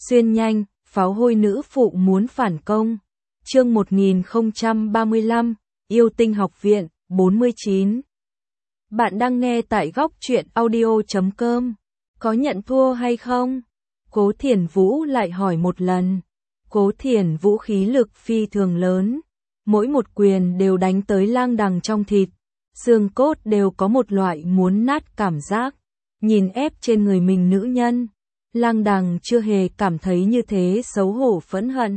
Xuyên nhanh, pháo hôi nữ phụ muốn phản công. Chương 1035, Yêu Tinh Học Viện, 49. Bạn đang nghe tại góc truyện audio.com. Có nhận thua hay không? Cố Thiển Vũ lại hỏi một lần. Cố Thiển Vũ khí lực phi thường lớn. Mỗi một quyền đều đánh tới lang đằng trong thịt. Xương cốt đều có một loại muốn nát cảm giác. Nhìn ép trên người mình nữ nhân. Lang đằng chưa hề cảm thấy như thế xấu hổ phẫn hận.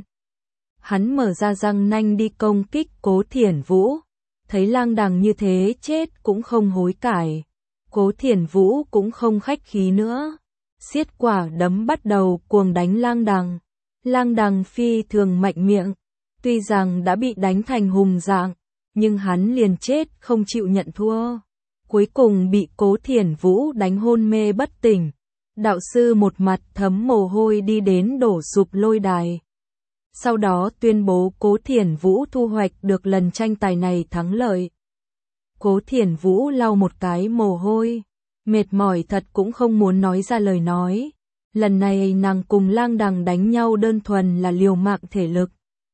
Hắn mở ra răng nanh đi công kích Cố Thiển Vũ. Thấy lang đằng như thế chết cũng không hối cải. Cố Thiển Vũ cũng không khách khí nữa. Xiết quả đấm bắt đầu cuồng đánh lang đằng. Lang đằng phi thường mạnh miệng. Tuy rằng đã bị đánh thành hùng dạng, nhưng hắn liền chết không chịu nhận thua. Cuối cùng bị Cố Thiển Vũ đánh hôn mê bất tỉnh. Đạo sư một mặt thấm mồ hôi đi đến đổ sụp lôi đài. Sau đó tuyên bố Cố Thiển Vũ thu hoạch được lần tranh tài này thắng lợi. Cố Thiển Vũ lau một cái mồ hôi. Mệt mỏi thật cũng không muốn nói ra lời nói. Lần này nàng cùng lang đằng đánh nhau đơn thuần là liều mạng thể lực.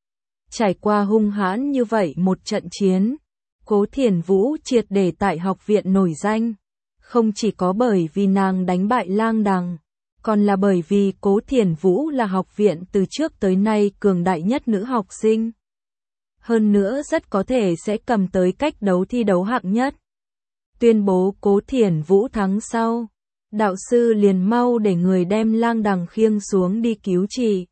Trải qua hung hãn như vậy một trận chiến, Cố Thiển Vũ triệt để tại học viện nổi danh. Không chỉ có bởi vì nàng đánh bại lang đằng, còn là bởi vì Cố Thiển Vũ là học viện từ trước tới nay cường đại nhất nữ học sinh. Hơn nữa rất có thể sẽ cầm tới cách đấu thi đấu hạng nhất. Tuyên bố Cố Thiển Vũ thắng sau, đạo sư liền mau để người đem lang đằng khiêng xuống đi cứu trị.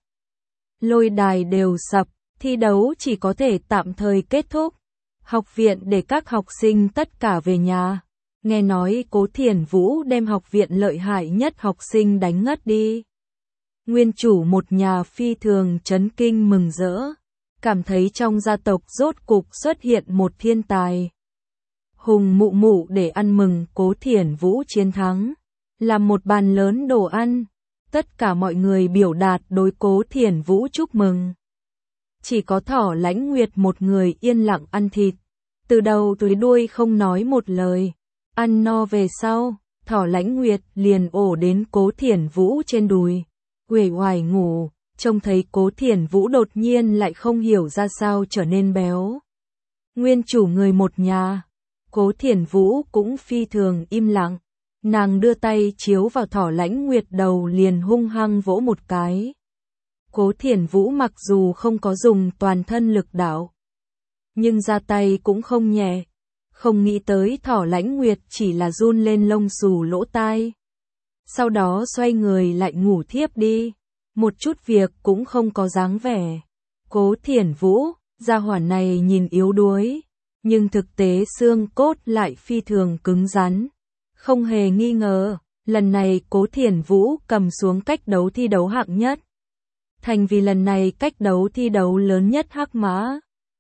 Lôi đài đều sập, thi đấu chỉ có thể tạm thời kết thúc. Học viện để các học sinh tất cả về nhà. Nghe nói Cố Thiển Vũ đem học viện lợi hại nhất học sinh đánh ngất đi. Nguyên chủ một nhà phi thường chấn kinh mừng rỡ. Cảm thấy trong gia tộc rốt cục xuất hiện một thiên tài. Hùng mụ mụ để ăn mừng Cố Thiển Vũ chiến thắng. Làm một bàn lớn đồ ăn. Tất cả mọi người biểu đạt đối Cố Thiển Vũ chúc mừng. Chỉ có Thỏ Lãnh Nguyệt một người yên lặng ăn thịt. Từ đầu tới đuôi không nói một lời. Ăn no về sau, Thỏ Lãnh Nguyệt liền ổ đến Cố Thiển Vũ trên đùi. Uể oải ngủ, trông thấy Cố Thiển Vũ đột nhiên lại không hiểu ra sao trở nên béo. Nguyên chủ người một nhà, Cố Thiển Vũ cũng phi thường im lặng. Nàng đưa tay chiếu vào Thỏ Lãnh Nguyệt đầu liền hung hăng vỗ một cái. Cố Thiển Vũ mặc dù không có dùng toàn thân lực đạo, nhưng ra tay cũng không nhẹ. Không nghĩ tới Thỏ Lãnh Nguyệt chỉ là run lên lông xù lỗ tai. Sau đó xoay người lại ngủ thiếp đi. Một chút việc cũng không có dáng vẻ. Cố Thiển Vũ, gia hỏa này nhìn yếu đuối, nhưng thực tế xương cốt lại phi thường cứng rắn. Không hề nghi ngờ, lần này Cố Thiển Vũ cầm xuống cách đấu thi đấu hạng nhất. Thành vì lần này cách đấu thi đấu lớn nhất Hắc Mã.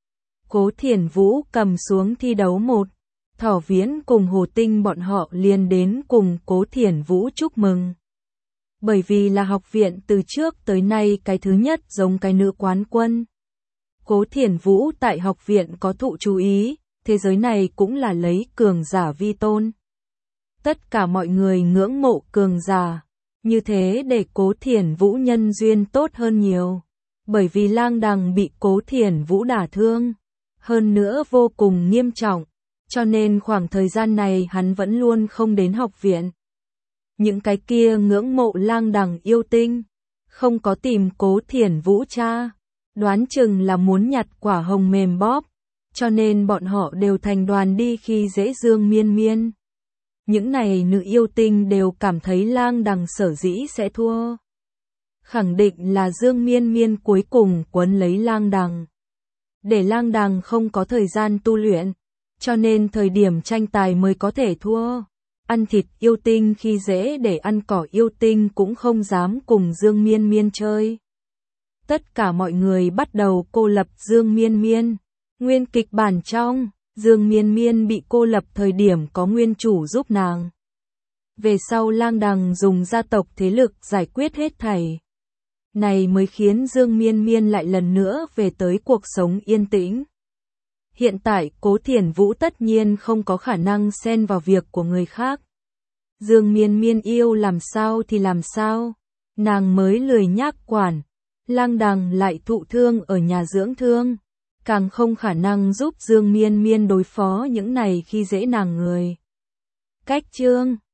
Cố Thiển Vũ cầm xuống thi đấu 1. Thỏ Viễn cùng Hồ Tinh bọn họ liền đến cùng Cố Thiển Vũ chúc mừng. Bởi vì là học viện từ trước tới nay cái thứ nhất giống cái nữ quán quân. Cố Thiển Vũ tại học viện có thụ chú ý, thế giới này cũng là lấy cường giả vi tôn. Tất cả mọi người ngưỡng mộ cường giả, như thế để Cố Thiển Vũ nhân duyên tốt hơn nhiều. Bởi vì lang đằng bị Cố Thiển Vũ đả thương, hơn nữa vô cùng nghiêm trọng, cho nên khoảng thời gian này hắn vẫn luôn không đến học viện. Những cái kia ngưỡng mộ lang đằng yêu tinh, không có tìm Cố Thiển Vũ cha, đoán chừng là muốn nhặt quả hồng mềm bóp, cho nên bọn họ đều thành đoàn đi khi dễ Dương Miên Miên. Những này nữ yêu tinh đều cảm thấy lang đằng sở dĩ sẽ thua. Khẳng định là Dương Miên Miên cuối cùng quấn lấy lang đằng. Để lang đằng không có thời gian tu luyện, cho nên thời điểm tranh tài mới có thể thua. Ăn thịt yêu tinh khi dễ để ăn cỏ yêu tinh cũng không dám cùng Dương Miên Miên chơi. Tất cả mọi người bắt đầu cô lập Dương Miên Miên. Nguyên kịch bản trong, Dương Miên Miên bị cô lập thời điểm có nguyên chủ giúp nàng. Về sau lang đằng dùng gia tộc thế lực giải quyết hết thảy. Này mới khiến Dương Miên Miên lại lần nữa về tới cuộc sống yên tĩnh. Hiện tại Cố Thiển Vũ tất nhiên không có khả năng xen vào việc của người khác. Dương Miên Miên yêu làm sao thì làm sao. nàng mới lười nhác quản. Lang Đằng lại thụ thương ở nhà dưỡng thương, càng không khả năng giúp Dương Miên Miên đối phó những này khi dễ nàng người. Cách chương